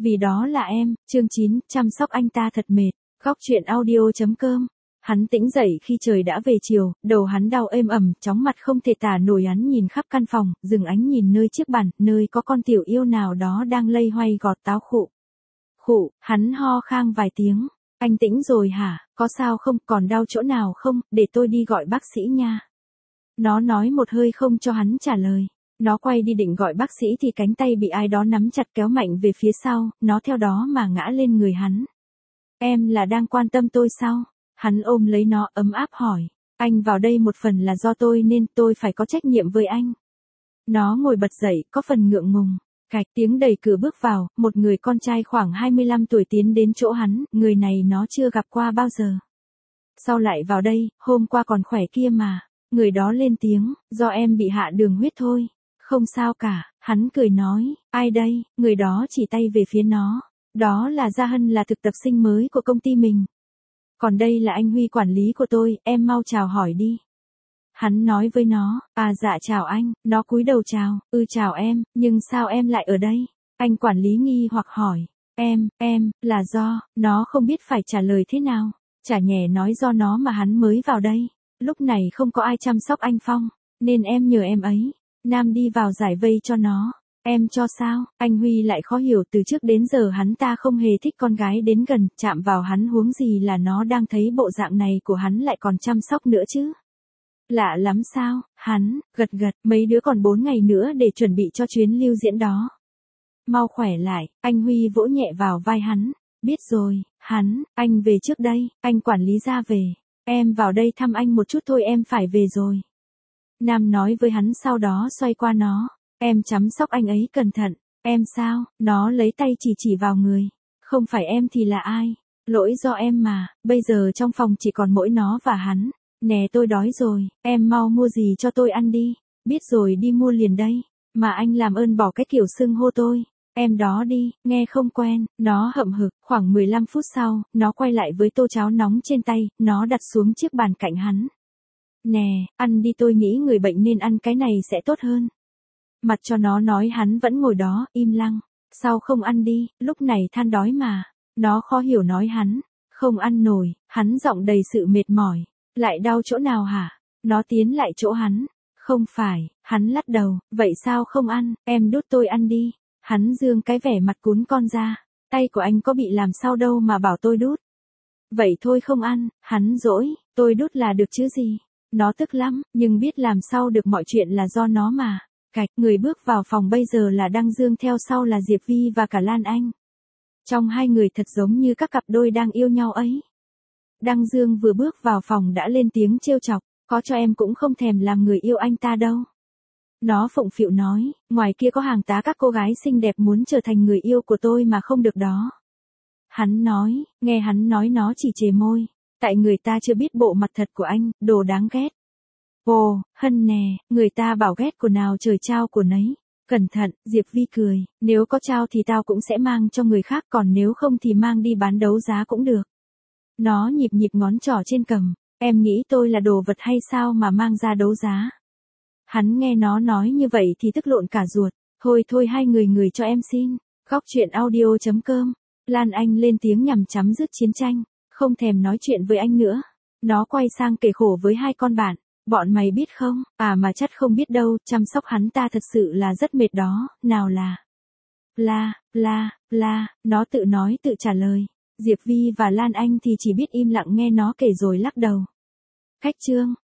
Vì đó là em, chương 9, chăm sóc anh ta thật mệt. Góc truyện audio.com. Hắn tỉnh dậy khi trời đã về chiều, đầu hắn đau êm ẩm, chóng mặt không thể tả nổi. Hắn nhìn khắp căn phòng, dừng ánh nhìn nơi chiếc bàn, nơi có con tiểu yêu nào đó đang lây hoay gọt táo khụ. Khụ, hắn ho khan vài tiếng. Anh tỉnh rồi hả, có sao không, còn đau chỗ nào không, để tôi đi gọi bác sĩ nha. Nó nói một hơi không cho hắn trả lời. Nó quay đi định gọi bác sĩ thì cánh tay bị ai đó nắm chặt kéo mạnh về phía sau, nó theo đó mà ngã lên người hắn. Em là đang quan tâm tôi sao? Hắn ôm lấy nó ấm áp hỏi. Anh vào đây một phần là do tôi nên tôi phải có trách nhiệm với anh. Nó ngồi bật dậy, có phần ngượng ngùng. Cạch tiếng đẩy cửa bước vào, một người con trai khoảng 25 tuổi tiến đến chỗ hắn, người này nó chưa gặp qua bao giờ. Sao lại vào đây, hôm qua còn khỏe kia mà. Người đó lên tiếng, do em bị hạ đường huyết thôi. Không sao cả, hắn cười nói, ai đây, người đó chỉ tay về phía nó. Đó là Gia Hân, là thực tập sinh mới của công ty mình. Còn đây là anh Huy, quản lý của tôi, em mau chào hỏi đi. Hắn nói với nó, à dạ chào anh, nó cúi đầu chào, chào em, nhưng sao em lại ở đây? Anh quản lý nghi hoặc hỏi, là do, nó không biết phải trả lời thế nào. Chả nhẽ nói do nó mà hắn mới vào đây. Lúc này không có ai chăm sóc anh Phong, nên em nhờ em ấy. Nam đi vào giải vây cho nó. Em cho sao? Anh Huy lại khó hiểu, từ trước đến giờ hắn ta không hề thích con gái đến gần, chạm vào hắn, huống gì là nó đang thấy bộ dạng này của hắn lại còn chăm sóc nữa chứ. Lạ lắm sao? Hắn gật, mấy đứa còn 4 ngày nữa để chuẩn bị cho chuyến lưu diễn đó. Mau khỏe lại, anh Huy vỗ nhẹ vào vai hắn. Biết rồi, anh về trước đây, anh quản lý ra về. Em vào đây thăm anh một chút thôi, em phải về rồi. Nam nói với hắn, sau đó xoay qua nó. Em chăm sóc anh ấy cẩn thận. Em sao? Nó lấy tay chỉ vào người. Không phải em thì là ai? Lỗi do em mà, bây giờ trong phòng chỉ còn mỗi nó và hắn. Nè tôi đói rồi, em mau mua gì cho tôi ăn đi. Biết rồi, đi mua liền đây. Mà anh làm ơn bỏ cái kiểu xưng hô tôi. Em đó đi, nghe không quen. Nó hậm hực. Khoảng 15 phút sau, nó quay lại với tô cháo nóng trên tay, nó đặt xuống chiếc bàn cạnh hắn. Nè, ăn đi, tôi nghĩ người bệnh nên ăn cái này sẽ tốt hơn. Mặt cho nó nói, hắn vẫn ngồi đó, im lặng. Sao không ăn đi, lúc này than đói mà. Nó khó hiểu nói hắn, không ăn nổi, hắn giọng đầy sự mệt mỏi. Lại đau chỗ nào hả? Nó tiến lại chỗ hắn. Không phải, hắn lắc đầu, vậy sao không ăn, em đút tôi ăn đi. Hắn dương cái vẻ mặt cún con ra. Tay của anh có bị làm sao đâu mà bảo tôi đút. Vậy thôi không ăn, hắn dỗi, tôi đút là được chứ gì. Nó tức lắm, nhưng biết làm sao được, mọi chuyện là do nó mà. Cạch, người bước vào phòng bây giờ là Đăng Dương, theo sau là Diệp Vi và cả Lan Anh. Trong hai người thật giống như các cặp đôi đang yêu nhau ấy. Đăng Dương vừa bước vào phòng đã lên tiếng trêu chọc, có cho em cũng không thèm làm người yêu anh ta đâu. Nó phụng phịu nói, ngoài kia có hàng tá các cô gái xinh đẹp muốn trở thành người yêu của tôi mà không được đó. Hắn nói, nghe hắn nói nó chỉ chề môi, tại người ta chưa biết bộ mặt thật của anh, đồ đáng ghét. Ồ, Hân nè, người ta bảo ghét của nào trời trao của nấy. Cẩn thận, Diệp Vi cười, nếu có trao thì tao cũng sẽ mang cho người khác, còn nếu không thì mang đi bán đấu giá cũng được. Nó nhịp ngón trỏ trên cằm, em nghĩ tôi là đồ vật hay sao mà mang ra đấu giá. Hắn nghe nó nói như vậy thì tức lộn cả ruột, thôi hai người cho em xin. Góc truyện audio.com. Lan Anh lên tiếng nhằm chấm dứt chiến tranh, không thèm nói chuyện với anh nữa. Nó quay sang kể khổ với hai con bạn. Bọn mày biết không, mà chắc không biết đâu, chăm sóc hắn ta thật sự là rất mệt đó, nào là, nó tự nói tự trả lời. Diệp Vi và Lan Anh thì chỉ biết im lặng nghe nó kể rồi lắc đầu. Khách trương.